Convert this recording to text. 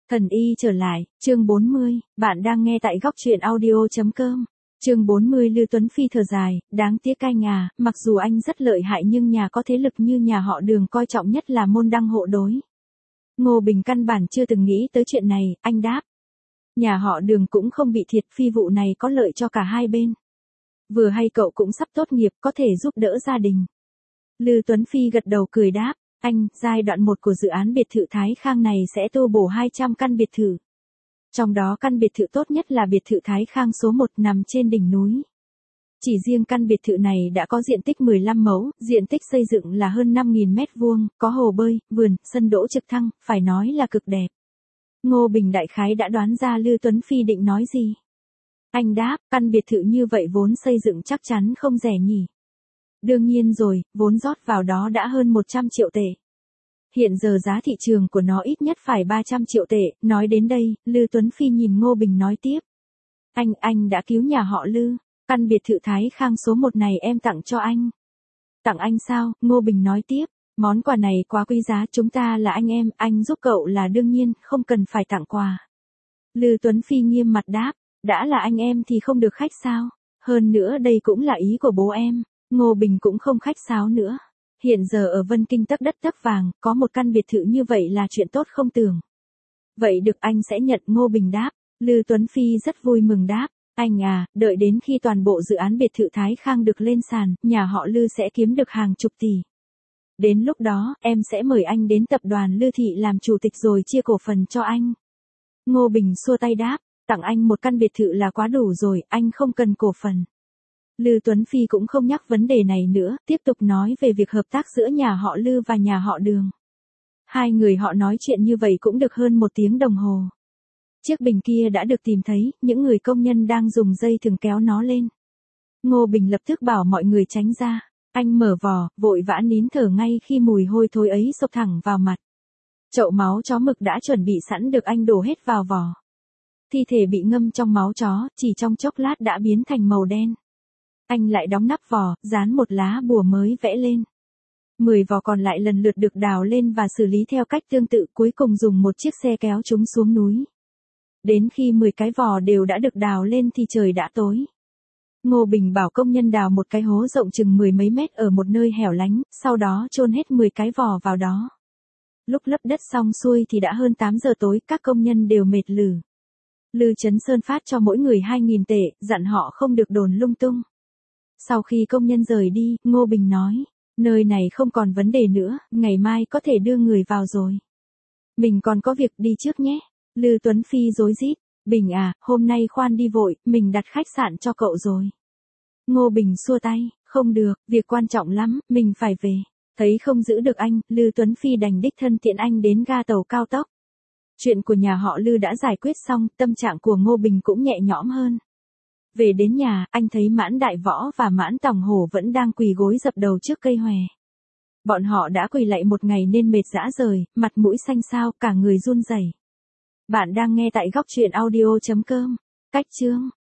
Thần y trở lại, chương 40, bạn đang nghe tại góc truyện audio.com. Chương 40 Lưu Tuấn Phi thở dài, đáng tiếc anh à, mặc dù anh rất lợi hại nhưng nhà có thế lực như nhà họ Đường coi trọng nhất là môn đăng hộ đối. Ngô Bình căn bản chưa từng nghĩ tới chuyện này, anh đáp. Nhà họ Đường cũng không bị thiệt, phi vụ này có lợi cho cả hai bên. Vừa hay cậu cũng sắp tốt nghiệp, có thể giúp đỡ gia đình. Lưu Tuấn Phi gật đầu cười đáp. Anh, giai đoạn 1 của dự án biệt thự Thái Khang này sẽ tu bổ 200 căn biệt thự. Trong đó căn biệt thự tốt nhất là biệt thự Thái Khang số 1 nằm trên đỉnh núi. Chỉ riêng căn biệt thự này đã có diện tích 15 mẫu, diện tích xây dựng là hơn 5.000 mét vuông, có hồ bơi, vườn, sân đỗ trực thăng, phải nói là cực đẹp. Ngô Bình đại khái đã đoán ra Lưu Tuấn Phi định nói gì. Anh đáp, căn biệt thự như vậy vốn xây dựng chắc chắn không rẻ nhỉ. Đương nhiên rồi, vốn rót vào đó đã hơn 100 triệu tệ. Hiện giờ giá thị trường của nó ít nhất phải 300 triệu tệ, nói đến đây, Lưu Tuấn Phi nhìn Ngô Bình nói tiếp. Anh đã cứu nhà họ Lưu, căn biệt thự Thái Khang số 1 này em tặng cho anh. Tặng anh sao? Ngô Bình nói tiếp, món quà này quá quý giá, chúng ta là anh em, anh giúp cậu là đương nhiên, không cần phải tặng quà. Lưu Tuấn Phi nghiêm mặt đáp, đã là anh em thì không được khách sao? Hơn nữa đây cũng là ý của bố em. Ngô Bình cũng không khách sáo nữa. Hiện giờ ở Vân Kinh tấc đất tấc vàng, có một căn biệt thự như vậy là chuyện tốt không tưởng. Vậy được, anh sẽ nhận. Ngô Bình đáp. Lưu Tuấn Phi rất vui mừng đáp. Anh à, đợi đến khi toàn bộ dự án biệt thự Thái Khang được lên sàn, nhà họ Lưu sẽ kiếm được hàng chục tỷ. Đến lúc đó, em sẽ mời anh đến tập đoàn Lưu Thị làm chủ tịch rồi chia cổ phần cho anh. Ngô Bình xua tay đáp. Tặng anh một căn biệt thự là quá đủ rồi, anh không cần cổ phần. Lưu Tuấn Phi cũng không nhắc vấn đề này nữa, tiếp tục nói về việc hợp tác giữa nhà họ Lưu và nhà họ Đường. Hai người họ nói chuyện như vậy cũng được hơn 1 tiếng đồng hồ. Chiếc bình kia đã được tìm thấy, những người công nhân đang dùng dây thừng kéo nó lên. Ngô Bình lập tức bảo mọi người tránh ra. Anh mở vò, vội vã nín thở ngay khi mùi hôi thối ấy xộc thẳng vào mặt. Chậu máu chó mực đã chuẩn bị sẵn được anh đổ hết vào vò. Thi thể bị ngâm trong máu chó, chỉ trong chốc lát đã biến thành màu đen. Anh lại đóng nắp vò, dán một lá bùa mới vẽ lên. 10 vò còn lại lần lượt được đào lên và xử lý theo cách tương tự, cuối cùng dùng một chiếc xe kéo chúng xuống núi. Đến khi 10 cái vò đều đã được đào lên thì trời đã tối. Ngô Bình bảo công nhân đào một cái hố rộng chừng 10 mấy mét ở một nơi hẻo lánh, sau đó chôn hết 10 cái vò vào đó. Lúc lấp đất xong xuôi thì đã hơn 8 giờ tối, các công nhân đều mệt lử. Lưu Chấn Sơn phát cho mỗi người 2.000 tệ, dặn họ không được đồn lung tung. Sau khi công nhân rời đi, Ngô Bình nói, nơi này không còn vấn đề nữa, ngày mai có thể đưa người vào rồi. Mình còn có việc, đi trước nhé. Lưu Tuấn Phi rối rít, Bình à, hôm nay khoan đi vội, mình đặt khách sạn cho cậu rồi. Ngô Bình xua tay, không được, việc quan trọng lắm, mình phải về. Thấy không giữ được anh, Lưu Tuấn Phi đành đích thân tiện anh đến ga tàu cao tốc. Chuyện của nhà họ Lưu đã giải quyết xong, tâm trạng của Ngô Bình cũng nhẹ nhõm hơn. Về đến nhà, anh thấy Mãn Đại Võ và Mãn Tòng Hổ vẫn đang quỳ gối dập đầu trước cây hòe. Bọn họ đã quỳ lạy một ngày nên mệt rã rời, mặt mũi xanh xao, cả người run rẩy. Bạn đang nghe tại góc truyện audio.com. Cách chương